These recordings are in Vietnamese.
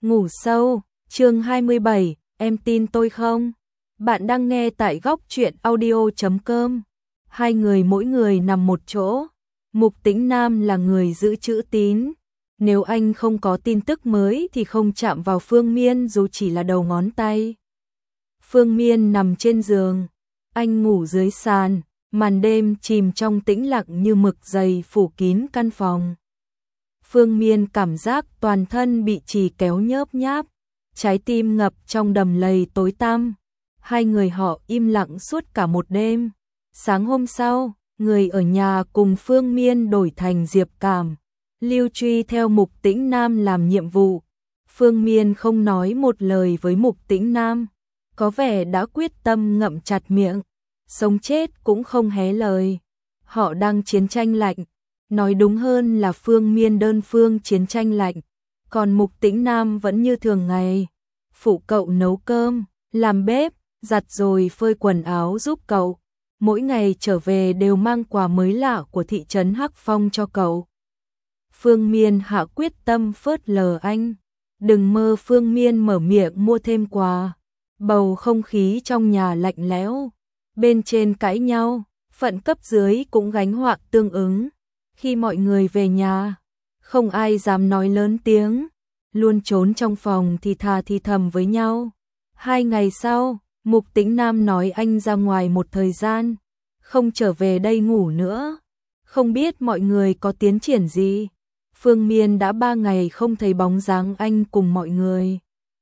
Ngủ sâu, chương 27, em tin tôi không? Bạn đang nghe tại góc truyện audio.com. Hai người mỗi người nằm một chỗ. Mục Tĩnh Nam là người giữ chữ tín. Nếu anh không có tin tức mới thì không chạm vào Phương Miên dù chỉ là đầu ngón tay. Phương Miên nằm trên giường. Anh ngủ dưới sàn. Màn đêm chìm trong tĩnh lặng như mực dày phủ kín căn phòng. Phương Miên cảm giác toàn thân bị chì kéo nhớp nháp, trái tim ngập trong đầm lầy tối tăm. Hai người họ im lặng suốt cả một đêm. Sáng hôm sau, người ở nhà cùng Phương Miên đổi thành Diệp Cảm, Lưu Truy theo Mục Tĩnh Nam làm nhiệm vụ. Phương Miên không nói một lời với Mục Tĩnh Nam, có vẻ đã quyết tâm ngậm chặt miệng, sống chết cũng không hé lời. Họ đang chiến tranh lạnh. Nói đúng hơn là Phương Miên đơn phương chiến tranh lạnh, còn Mục Tĩnh Nam vẫn như thường ngày, phụ cậu nấu cơm, làm bếp, giặt rồi phơi quần áo giúp cậu. Mỗi ngày trở về đều mang quà mới lạ của thị trấn Hắc Phong cho cậu. Phương Miên hạ quyết tâm phớt lờ anh. Đừng mơ Phương Miên mở miệng mua thêm quà. Bầu không khí trong nhà lạnh lẽo. Bên trên cãi nhau, phận cấp dưới cũng gánh họa tương ứng. Khi mọi người về nhà, không ai dám nói lớn tiếng, luôn trốn trong phòng thì thà thì thầm với nhau. 2 ngày sau, Mục Tĩnh Nam nói anh ra ngoài một thời gian, không trở về đây ngủ nữa. Không biết mọi người có tiến triển gì. Phương Miên đã 3 ngày không thấy bóng dáng anh cùng mọi người.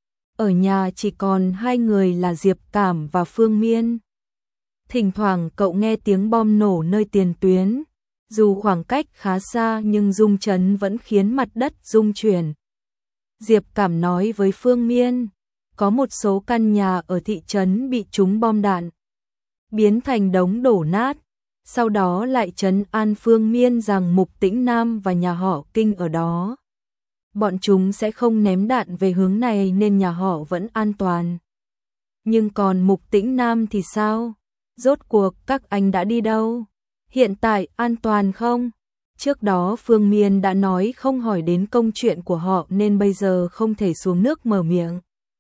Ở nhà chỉ còn 2 người là Diệp Cảm và Phương Miên. Thỉnh thoảng cậu nghe tiếng bom nổ nơi tiền tuyến. Dù khoảng cách khá xa nhưng rung chấn vẫn khiến mặt đất rung chuyển. Diệp Cảm nói với Phương Miên, có một số căn nhà ở thị trấn bị trúng bom đạn, biến thành đống đổ nát. Sau đó lại trấn an Phương Miên rằng Mục Tĩnh Nam và nhà họ Kinh ở đó. Bọn chúng sẽ không ném đạn về hướng này nên nhà họ vẫn an toàn. Nhưng còn Mục Tĩnh Nam thì sao? Rốt cuộc các anh đã đi đâu? Hiện tại an toàn không? Trước đó Phương Miên đã nói không hỏi đến công chuyện của họ nên bây giờ không thể xuống nước mở miệng.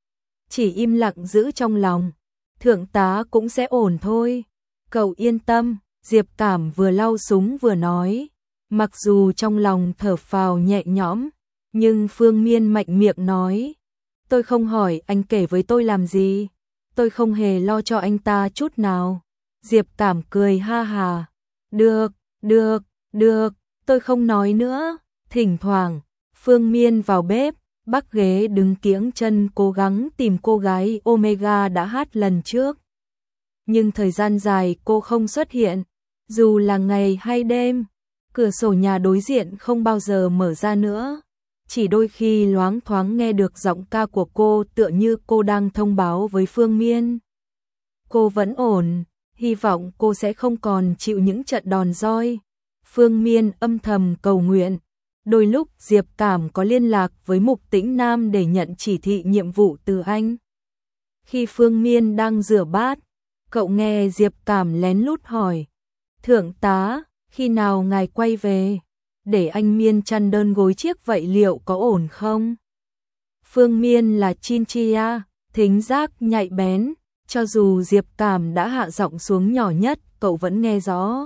Chỉ im lặng giữ trong lòng. Thượng tá cũng sẽ ổn thôi. Cậu yên tâm, Diệp Cảm vừa lau súng vừa nói. Mặc dù trong lòng thở phào nhẹ nhõm, nhưng Phương Miên mạnh miệng nói. Tôi không hỏi anh kể với tôi làm gì. Tôi không hề lo cho anh ta chút nào. Diệp Cảm cười ha hà. Được, tôi không nói nữa. Thỉnh thoảng, Phương Miên vào bếp, bắc ghế đứng kiễng chân cố gắng tìm cô gái Omega đã hát lần trước. Nhưng thời gian dài cô không xuất hiện, dù là ngày hay đêm. Cửa sổ nhà đối diện không bao giờ mở ra nữa. Chỉ đôi khi loáng thoáng nghe được giọng ca của cô tựa như cô đang thông báo với Phương Miên. Cô vẫn ổn. Hy vọng cô sẽ không còn chịu những trận đòn roi. Phương Miên âm thầm cầu nguyện. Đôi lúc Diệp Cảm có liên lạc với Mục Tĩnh Nam để nhận chỉ thị nhiệm vụ từ anh. Khi Phương Miên đang rửa bát, cậu nghe Diệp Cảm lén lút hỏi. Thượng tá, khi nào ngài quay về? Để anh Miên chăn đơn gối chiếc vậy liệu có ổn không? Phương Miên là chinchilla, thính giác nhạy bén. Cho dù Diệp Cảm đã hạ giọng xuống nhỏ nhất, cậu vẫn nghe rõ.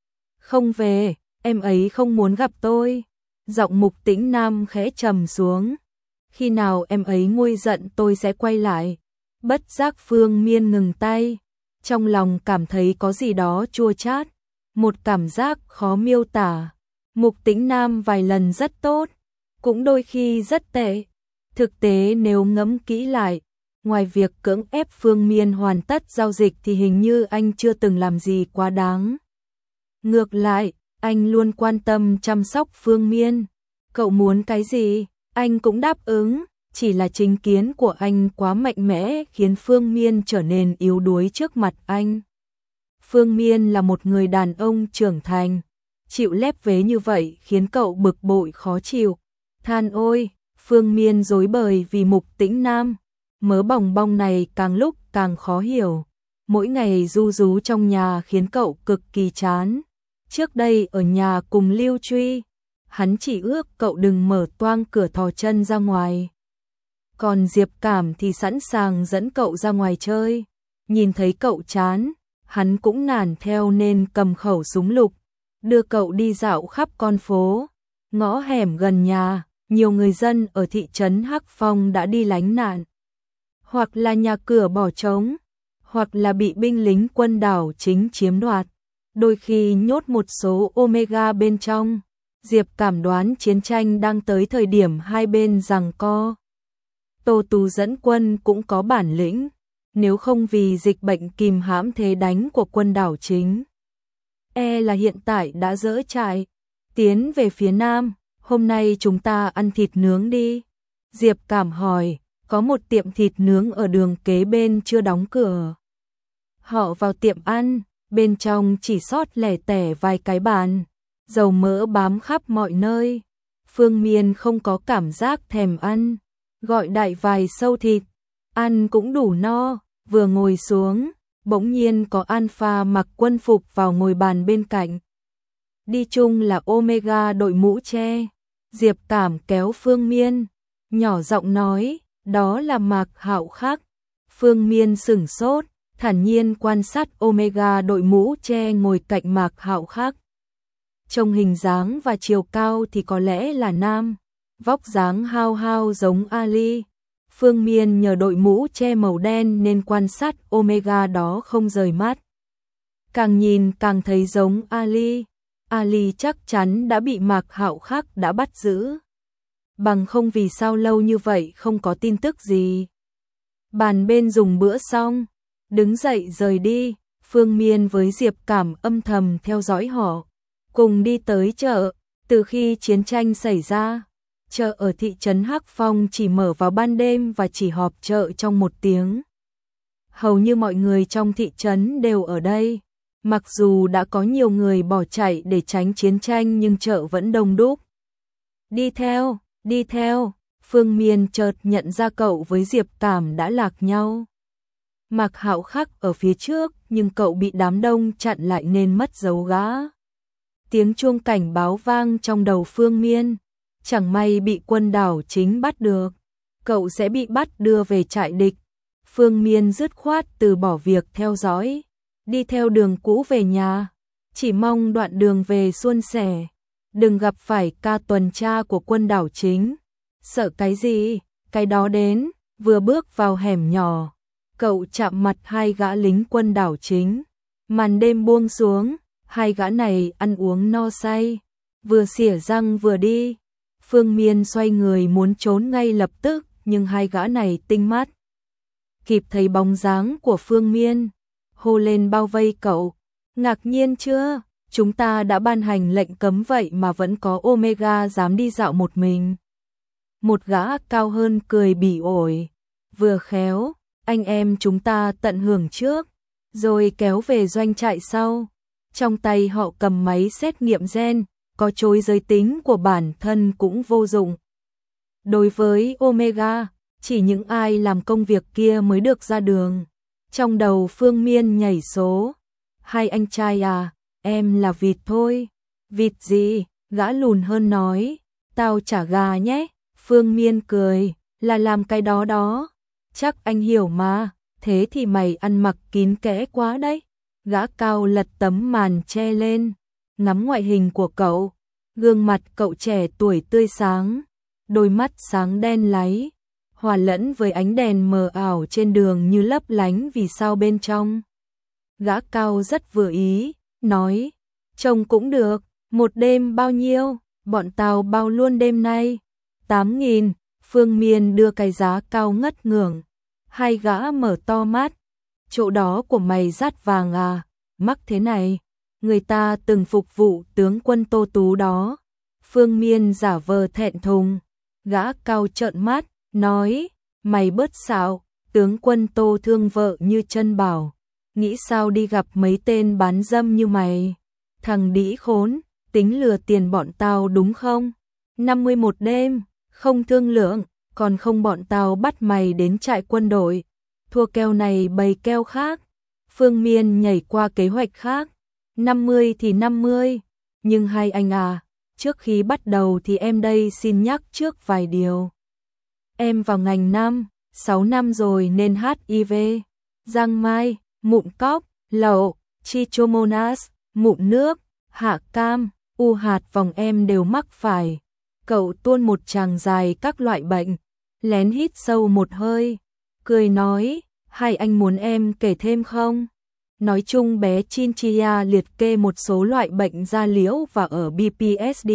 Không về, em ấy không muốn gặp tôi. Giọng Mục Tĩnh Nam khẽ trầm xuống. Khi nào em ấy nguôi giận tôi sẽ quay lại. Bất giác Phương Miên ngừng tay. Trong lòng cảm thấy có gì đó chua chát. Một cảm giác khó miêu tả. Mục Tĩnh Nam vài lần rất tốt, cũng đôi khi rất tệ. Thực tế nếu ngẫm kỹ lại, ngoài việc cưỡng ép Phương Miên hoàn tất giao dịch thì hình như anh chưa từng làm gì quá đáng. Ngược lại, anh luôn quan tâm chăm sóc Phương Miên. Cậu muốn cái gì, anh cũng đáp ứng. Chỉ là chính kiến của anh quá mạnh mẽ khiến Phương Miên trở nên yếu đuối trước mặt anh. Phương Miên là một người đàn ông trưởng thành. Chịu lép vế như vậy khiến cậu bực bội khó chịu. Than ôi, Phương Miên rối bời vì Mục Tĩnh Nam. Mớ bòng bong này càng lúc càng khó hiểu. Mỗi ngày ru rú trong nhà khiến cậu cực kỳ chán. Trước đây ở nhà cùng Lưu Truy, hắn chỉ ước cậu đừng mở toang cửa thò chân ra ngoài. còn Diệp Cảm thì sẵn sàng dẫn cậu ra ngoài chơi. Nhìn thấy cậu chán, hắn cũng nản theo nên cầm khẩu súng lục, đưa cậu đi dạo khắp con phố, ngõ hẻm gần nhà. Nhiều người dân ở thị trấn Hắc Phong đã đi lánh nạn, hoặc là nhà cửa bỏ trống, hoặc là bị binh lính quân đảo chính chiếm đoạt, đôi khi nhốt một số Omega bên trong. Diệp Cảm đoán chiến tranh đang tới thời điểm hai bên giằng co. Tô Tú dẫn quân cũng có bản lĩnh, nếu không vì dịch bệnh kìm hãm thế đánh của quân đảo chính, là hiện tại đã dỡ trại, tiến về phía nam. Hôm nay chúng ta ăn thịt nướng đi. Diệp Cảm hỏi, có một tiệm thịt nướng ở đường kế bên chưa đóng cửa. Họ vào tiệm ăn, bên trong chỉ sót lẻ tẻ vài cái bàn, dầu mỡ bám khắp mọi nơi. Phương Miên không có cảm giác thèm ăn, gọi đại vài sâu thịt, ăn cũng đủ no. Vừa ngồi xuống, bỗng nhiên có Alpha mặc quân phục vào ngồi bàn bên cạnh. Đi chung là Omega đội mũ che. Diệp Cảm kéo Phương Miên, nhỏ giọng nói, đó là Mạc Hạo Khắc. Phương Miên sửng sốt, thản nhiên quan sát Omega đội mũ che ngồi cạnh Mạc Hạo Khắc. Trông hình dáng và chiều cao thì có lẽ là nam, vóc dáng hao hao giống Ali. Phương Miên nhờ đội mũ che màu đen nên quan sát Omega đó không rời mắt. Càng nhìn càng thấy giống Ali. Ali chắc chắn đã bị Mạc Hạo Khắc đã bắt giữ. Bằng không vì sao lâu như vậy không có tin tức gì. Bàn bên dùng bữa xong, đứng dậy rời đi. Phương Miên với Diệp Cảm âm thầm theo dõi họ, cùng đi tới chợ. Từ khi chiến tranh xảy ra, chợ ở thị trấn Hắc Phong chỉ mở vào ban đêm và chỉ họp chợ trong 1 tiếng. Hầu như mọi người trong thị trấn đều ở đây. Mặc dù đã có nhiều người bỏ chạy để tránh chiến tranh nhưng chợ vẫn đông đúc. Đi theo, Phương Miên chợt nhận ra cậu với Diệp Cảm đã lạc nhau. Mạc Hạo Khắc ở phía trước nhưng cậu bị đám đông chặn lại nên mất dấu gã. Tiếng chuông cảnh báo vang trong đầu Phương Miên. Chẳng may bị quân đảo chính bắt được, cậu sẽ bị bắt đưa về trại địch. Phương Miên dứt khoát từ bỏ việc theo dõi, đi theo đường cũ về nhà, chỉ mong đoạn đường về suôn sẻ, đừng gặp phải ca tuần tra của quân đảo chính. Sợ cái gì, cái đó đến. Vừa bước vào hẻm nhỏ, cậu chạm mặt hai gã lính quân đảo chính. Màn đêm buông xuống, hai gã này ăn uống no say, vừa xỉa răng vừa đi. Phương Miên xoay người muốn trốn ngay lập tức, nhưng hai gã này tinh mắt, kịp thấy bóng dáng của Phương Miên, hô lên bao vây cậu. Ngạc nhiên chưa? Chúng ta đã ban hành lệnh cấm vậy mà vẫn có Omega dám đi dạo một mình. Một gã cao hơn cười bỉ ổi. Vừa khéo, anh em chúng ta tận hưởng trước, rồi kéo về doanh trại sau. Trong tay họ cầm máy xét nghiệm gen, có chối giới tính của bản thân cũng vô dụng. Đối với Omega, chỉ những ai làm công việc kia mới được ra đường. Trong đầu Phương Miên nhảy số. Hai anh trai à, em là vịt thôi. Vịt gì? Gã lùn hơn nói. Tao trả gà nhé. Phương Miên cười, là làm cái đó đó. Chắc anh hiểu mà, thế thì mày ăn mặc kín kẽ quá đấy. Gã cao lật tấm màn che lên, ngắm ngoại hình của cậu. Gương mặt cậu trẻ tuổi tươi sáng, đôi mắt sáng đen láy, hòa lẫn với ánh đèn mờ ảo trên đường như lấp lánh vì sao bên trong. Gã cao rất vừa ý, nói, trông cũng được, một đêm bao nhiêu, bọn tao bao luôn đêm nay. 8.000, Phương Miên đưa cái giá cao ngất ngưởng. Hai gã mở to mắt, chỗ đó của mày dát vàng à, mắc thế này. Người ta từng phục vụ tướng quân Tô Tú đó. Phương Miên giả vờ thẹn thùng. Gã cao trợn mắt, nói, mày bớt xạo, tướng quân Tô thương vợ như chân bảo. Nghĩ sao đi gặp mấy tên bán dâm như mày. Thằng đĩ khốn, tính lừa tiền bọn tao đúng không? 51 đêm, không thương lượng, còn không bọn tao bắt mày đến trại quân đội. Thua keo này bày keo khác. Phương Miên nhảy qua kế hoạch khác. 50 thì 50, nhưng hai anh à, trước khi bắt đầu thì em đây xin nhắc trước vài điều. Em vào ngành 6 năm rồi nên HIV, giang mai, mụn cóc, lậu, trichomonas, mụn nước, hạ cam, u hạt vòng em đều mắc phải. Cậu tuôn một tràng dài các loại bệnh, lén hít sâu một hơi, cười nói, hay anh muốn em kể thêm không? Nói chung bé Chinchilla liệt kê một số loại bệnh da liễu và ở BPSD.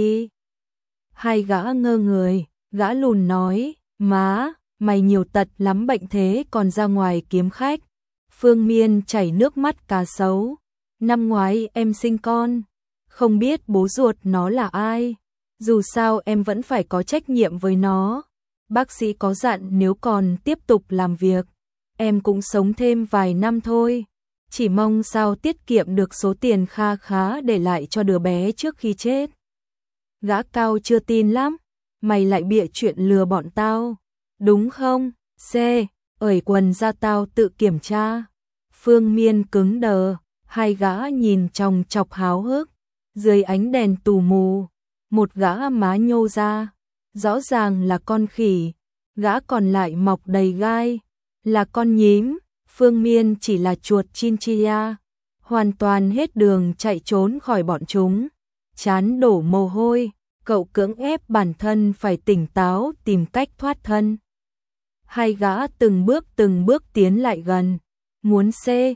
Hai gã ngơ người, gã lùn nói, má, mày nhiều tật lắm bệnh thế còn ra ngoài kiếm khách. Phương Miên chảy nước mắt cá sấu, năm ngoái em sinh con, không biết bố ruột nó là ai, dù sao em vẫn phải có trách nhiệm với nó. Bác sĩ có dặn nếu còn tiếp tục làm việc, em cũng sống thêm vài năm thôi. Chỉ mong sao tiết kiệm được số tiền kha khá để lại cho đứa bé trước khi chết. Gã Cao chưa tin lắm, mày lại bịa chuyện lừa bọn tao, đúng không? C, ởi quần ra tao tự kiểm tra. Phương Miên cứng đờ, hai gã nhìn chòng chọc háo hức, dưới ánh đèn tù mù, một gã má nhô ra, rõ ràng là con khỉ, gã còn lại mọc đầy gai, là con nhím. Phương Miên chỉ là chuột Chinchilla, hoàn toàn hết đường chạy trốn khỏi bọn chúng. Chán đổ mồ hôi, cậu cưỡng ép bản thân phải tỉnh táo tìm cách thoát thân. Hai gã từng bước tiến lại gần, muốn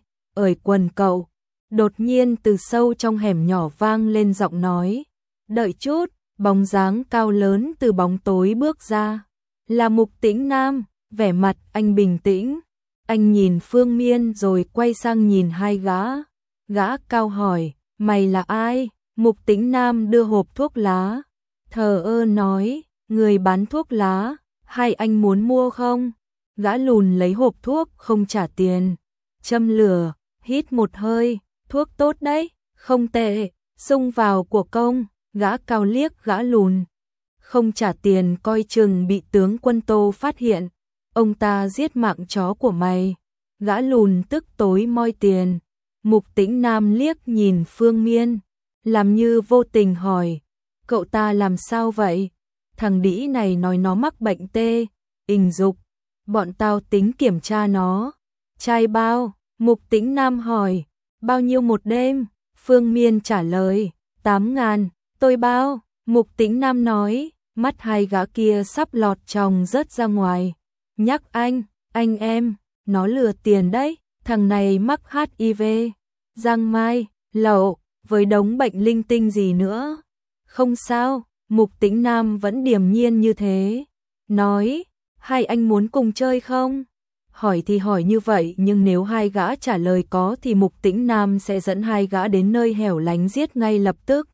ởi quần cậu. Đột nhiên từ sâu trong hẻm nhỏ vang lên giọng nói, đợi chút, bóng dáng cao lớn từ bóng tối bước ra. Là Mục Tĩnh Nam, vẻ mặt anh bình tĩnh. Anh nhìn Phương Miên rồi quay sang nhìn hai gã. Gã Cao hỏi, mày là ai? Mục Tĩnh Nam đưa hộp thuốc lá, thờ ơ nói, người bán thuốc lá, hay anh muốn mua không? Gã lùn lấy hộp thuốc không trả tiền, châm lửa, hít một hơi, thuốc tốt đấy, không tệ, xung vào của công. Gã Cao liếc gã lùn, không trả tiền coi chừng bị tướng quân Tô phát hiện, ông ta giết mạng chó của mày. Gã lùn tức tối moi tiền. Mục Tĩnh Nam liếc nhìn Phương Miên, làm như vô tình hỏi, cậu ta làm sao vậy? Thằng đĩ này nói nó mắc bệnh tê, ình dục, bọn tao tính kiểm tra nó. Trai bao? Mục Tĩnh Nam hỏi, bao nhiêu một đêm? Phương Miên trả lời, 8.000, tôi bao. Mục Tĩnh Nam nói, mắt hai gã kia sắp lọt tròng rớt ra ngoài. Nhắc anh em, nó lừa tiền đấy, thằng này mắc HIV, giang mai, lậu, với đống bệnh linh tinh gì nữa. Không sao, Mục Tĩnh Nam vẫn điềm nhiên như thế. Nói, hai anh muốn cùng chơi không? Hỏi thì hỏi như vậy nhưng nếu hai gã trả lời có thì Mục Tĩnh Nam sẽ dẫn hai gã đến nơi hẻo lánh giết ngay lập tức.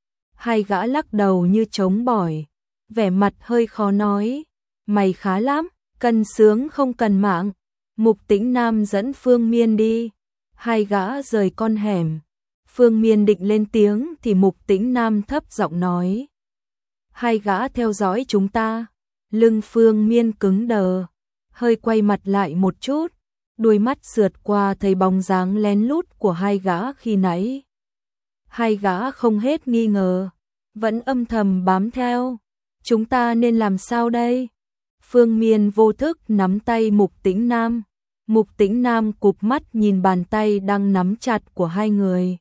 Hai gã lắc đầu như trống bỏi, vẻ mặt hơi khó nói. Mày khá lắm, cần sướng không cần mạng. Mục Tĩnh Nam dẫn Phương Miên đi. Hai gã rời con hẻm. Phương Miên định lên tiếng thì Mục Tĩnh Nam thấp giọng nói, hai gã theo dõi chúng ta. Lưng Phương Miên cứng đờ, hơi quay mặt lại một chút, đuôi mắt sượt qua thấy bóng dáng lén lút của hai gã khi nãy. Hai gã không hết nghi ngờ, vẫn âm thầm bám theo. Chúng ta nên làm sao đây? Phương Miên vô thức nắm tay Mục Tĩnh Nam. Mục Tĩnh Nam cụp mắt nhìn bàn tay đang nắm chặt của hai người.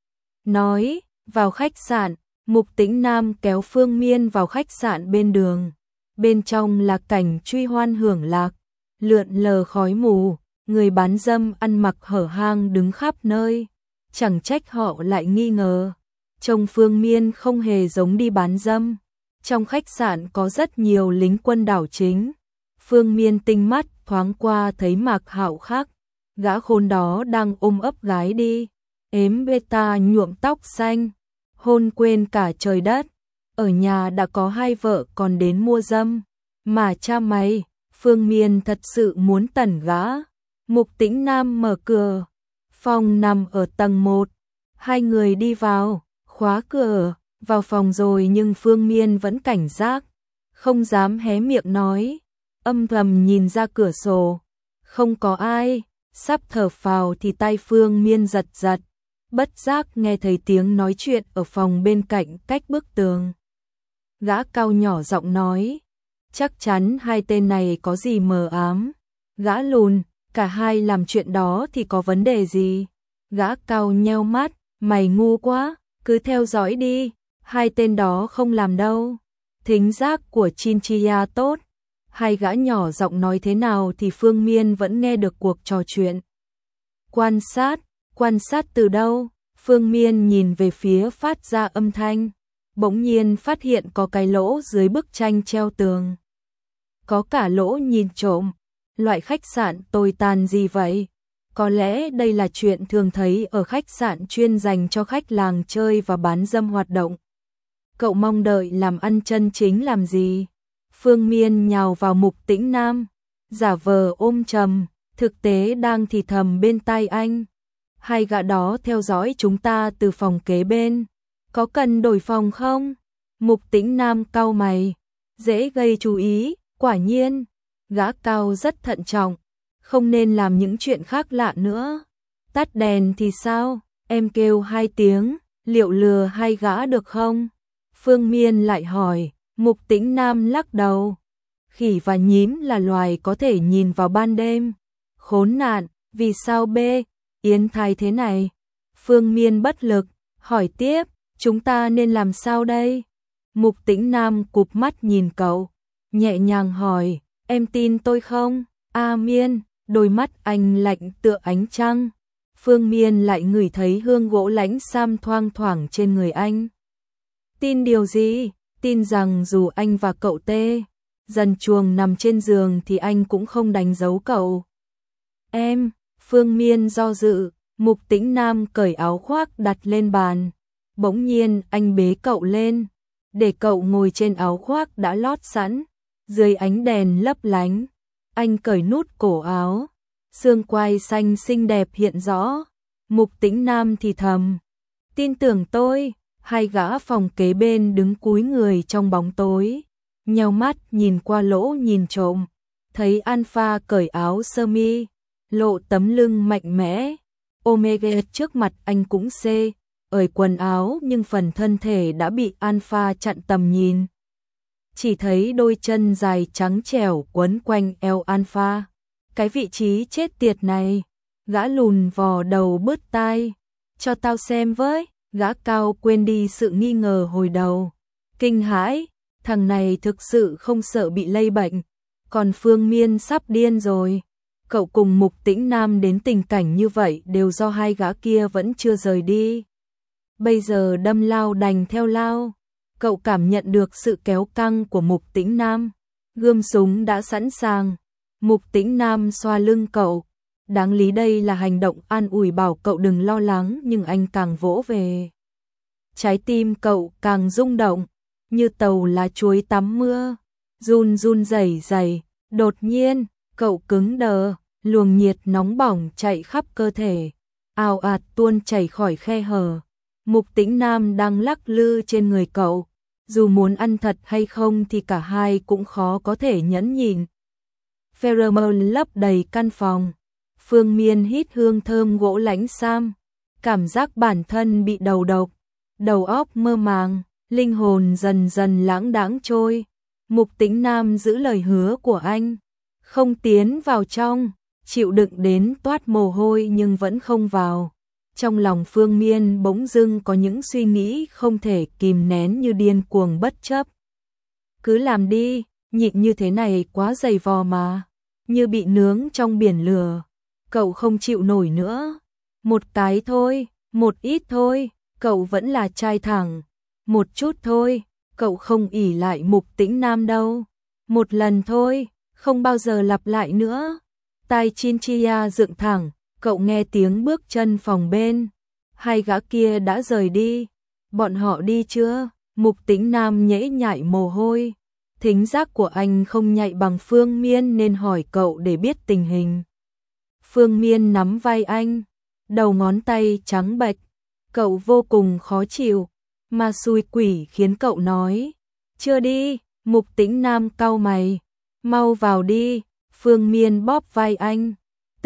Nói, vào khách sạn. Mục Tĩnh Nam kéo Phương Miên vào khách sạn bên đường. Bên trong là cảnh truy hoan hưởng lạc, lượn lờ khói mù, người bán dâm ăn mặc hở hang đứng khắp nơi. Chẳng trách họ lại nghi ngờ, trông Phương Miên không hề giống đi bán dâm. Trong khách sạn có rất nhiều lính quân đảo chính. Phương Miên tinh mắt thoáng qua thấy Mạc Hạo Khắc, gã khốn đó đang ôm ấp gái đi, ếm beta nhuộm tóc xanh, hôn quên cả trời đất. Ở nhà đã có hai vợ còn đến mua dâm, mà cha mày. Phương Miên thật sự muốn tẩn gã. Mục Tĩnh Nam mở cửa, phòng nằm ở tầng 1. Hai người đi vào, khóa cửa, vào phòng rồi nhưng Phương Miên vẫn cảnh giác, không dám hé miệng nói, âm thầm nhìn ra cửa sổ. Không có ai, sắp thở phào thì tay Phương Miên giật giật, bất giác nghe thấy tiếng nói chuyện ở phòng bên cạnh cách bức tường. Gã Cao nhỏ giọng nói, chắc chắn hai tên này có gì mờ ám. Gã lùn, cả hai làm chuyện đó thì có vấn đề gì? Gã cao nheo mắt, mày ngu quá, cứ theo dõi đi, hai tên đó không làm đâu. Thính giác của Chinchilla tốt, hai gã nhỏ giọng nói thế nào thì Phương Miên vẫn nghe được cuộc trò chuyện. Quan sát từ đâu? Phương Miên nhìn về phía phát ra âm thanh, bỗng nhiên phát hiện có cái lỗ dưới bức tranh treo tường. Có cả lỗ nhìn trộm, loại khách sạn tồi tàn gì vậy? Có lẽ đây là chuyện thường thấy ở khách sạn chuyên dành cho khách làng chơi và bán dâm hoạt động. Cậu mong đợi làm ăn chân chính làm gì? Phương Miên nhào vào Mục Tĩnh Nam, giả vờ ôm trầm, thực tế đang thì thầm bên tai anh. Hai gã đó theo dõi chúng ta từ phòng kế bên. Có cần đổi phòng không? Mục Tĩnh Nam cau mày. Dễ gây chú ý, quả nhiên. Gã cao rất thận trọng. Không nên làm những chuyện khác lạ nữa. Tắt đèn thì sao? Em kêu 2 tiếng, liệu lừa hai gã được không? Phương Miên lại hỏi. Mục Tĩnh Nam lắc đầu. Khỉ và nhím là loài có thể nhìn vào ban đêm. Khốn nạn, vì sao B? Yến Thái thế này? Phương Miên bất lực, hỏi tiếp, chúng ta nên làm sao đây? Mục Tĩnh Nam cụp mắt nhìn cậu, nhẹ nhàng hỏi, em tin tôi không? A Miên, đôi mắt anh lạnh tựa ánh trăng. Phương Miên lại ngửi thấy hương gỗ lãnh sam thoang thoảng trên người anh. Tin điều gì? Tin rằng dù anh và cậu dần chuồng nằm trên giường thì anh cũng không đánh dấu cậu. Em, Phương Miên do dự, Mục Tĩnh Nam cởi áo khoác đặt lên bàn. Bỗng nhiên anh bế cậu lên, để cậu ngồi trên áo khoác đã lót sẵn, dưới ánh đèn lấp lánh. Anh cởi nút cổ áo, xương quai xanh xinh đẹp hiện rõ. Mục Tĩnh Nam thì thầm, tin tưởng tôi. Hai gã phòng kế bên đứng cúi người trong bóng tối, nheo mắt nhìn qua lỗ nhìn trộm, thấy Alpha cởi áo sơ mi, lộ tấm lưng mạnh mẽ. Omega trước mặt anh cũng ởi quần áo nhưng phần thân thể đã bị Alpha chặn tầm nhìn. Chỉ thấy đôi chân dài trắng trẻo quấn quanh eo Alpha. Cái vị trí chết tiệt này, gã lùn vò đầu bứt tai. Cho tao xem với. Gã cao quên đi sự nghi ngờ hồi đầu. Kinh hãi, thằng này thực sự không sợ bị lây bệnh. Còn Phương Miên sắp điên rồi. Cậu cùng Mục Tĩnh Nam đến tình cảnh như vậy đều do hai gã kia vẫn chưa rời đi. Bây giờ đâm lao đành theo lao. Cậu cảm nhận được sự kéo căng của Mục Tĩnh Nam. Gươm súng đã sẵn sàng. Mục Tĩnh Nam xoa lưng cậu. Đáng lý đây là hành động an ủi bảo cậu đừng lo lắng, nhưng anh càng vỗ về. Trái tim cậu càng rung động, như tàu lá chuối tắm mưa, run run rẩy rẩy. Đột nhiên, cậu cứng đờ, luồng nhiệt nóng bỏng chạy khắp cơ thể, ào ạt tuôn chảy khỏi khe hở. Mục Tĩnh Nam đang lắc lư trên người cậu, dù muốn ăn thật hay không thì cả hai cũng khó có thể nhẫn nhịn. Pheromone lấp đầy căn phòng. Phương Miên hít hương thơm gỗ lãnh sam, cảm giác bản thân bị đầu độc, đầu óc mơ màng, linh hồn dần dần lãng đãng trôi. Mục Tĩnh Nam giữ lời hứa của anh, không tiến vào trong, chịu đựng đến toát mồ hôi nhưng vẫn không vào. Trong lòng Phương Miên bỗng dưng có những suy nghĩ không thể kìm nén như điên cuồng bất chấp. Cứ làm đi, nhịn như thế này quá dày vò mà, như bị nướng trong biển lửa. Cậu không chịu nổi nữa. Một cái thôi, một ít thôi, cậu vẫn là trai thẳng. Một chút thôi, cậu không ỷ lại Mục Tĩnh Nam đâu. Một lần thôi, không bao giờ lặp lại nữa. Tai Chinchilla dựng thẳng, cậu nghe tiếng bước chân phòng bên. Hai gã kia đã rời đi. Bọn họ đi chưa? Mục Tĩnh Nam nhễ nhại mồ hôi. Thính giác của anh không nhạy bằng Phương Miên nên hỏi cậu để biết tình hình. Phương Miên nắm vai anh, đầu ngón tay trắng bệch, cậu vô cùng khó chịu, mà xui quỷ khiến cậu nói, chưa đi. Mục Tĩnh Nam cau mày, mau vào đi. Phương Miên bóp vai anh,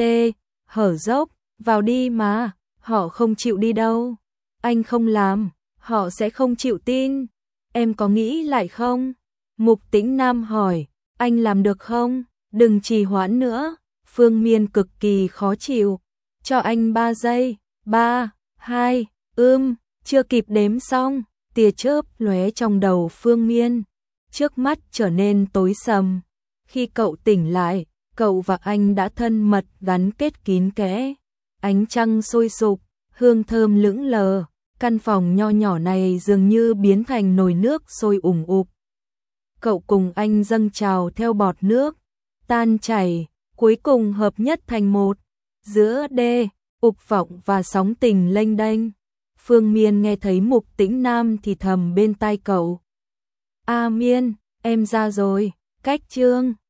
hở dốc, vào đi mà, họ không chịu đi đâu. Anh không làm, họ sẽ không chịu tin. Em có nghĩ lại không? Mục Tĩnh Nam hỏi, Anh làm được không? Đừng trì hoãn nữa. Phương Miên cực kỳ khó chịu. Cho anh 3 giây. 3, 2, chưa kịp đếm xong, tia chớp lóe trong đầu Phương Miên. Trước mắt trở nên tối sầm. Khi cậu tỉnh lại, cậu và anh đã thân mật gắn kết kín kẽ. Ánh trăng sôi sục, hương thơm lững lờ. Căn phòng nho nhỏ này dường như biến thành nồi nước sôi ủng ục. Cậu cùng anh dâng trào theo bọt nước, tan chảy, cuối cùng hợp nhất thành một. Giữa đê, ục vọng và sóng tình lênh đênh. Phương Miên nghe thấy Mục Tĩnh Nam thì thầm bên tai cậu. A Miên, em ra rồi, cách chương.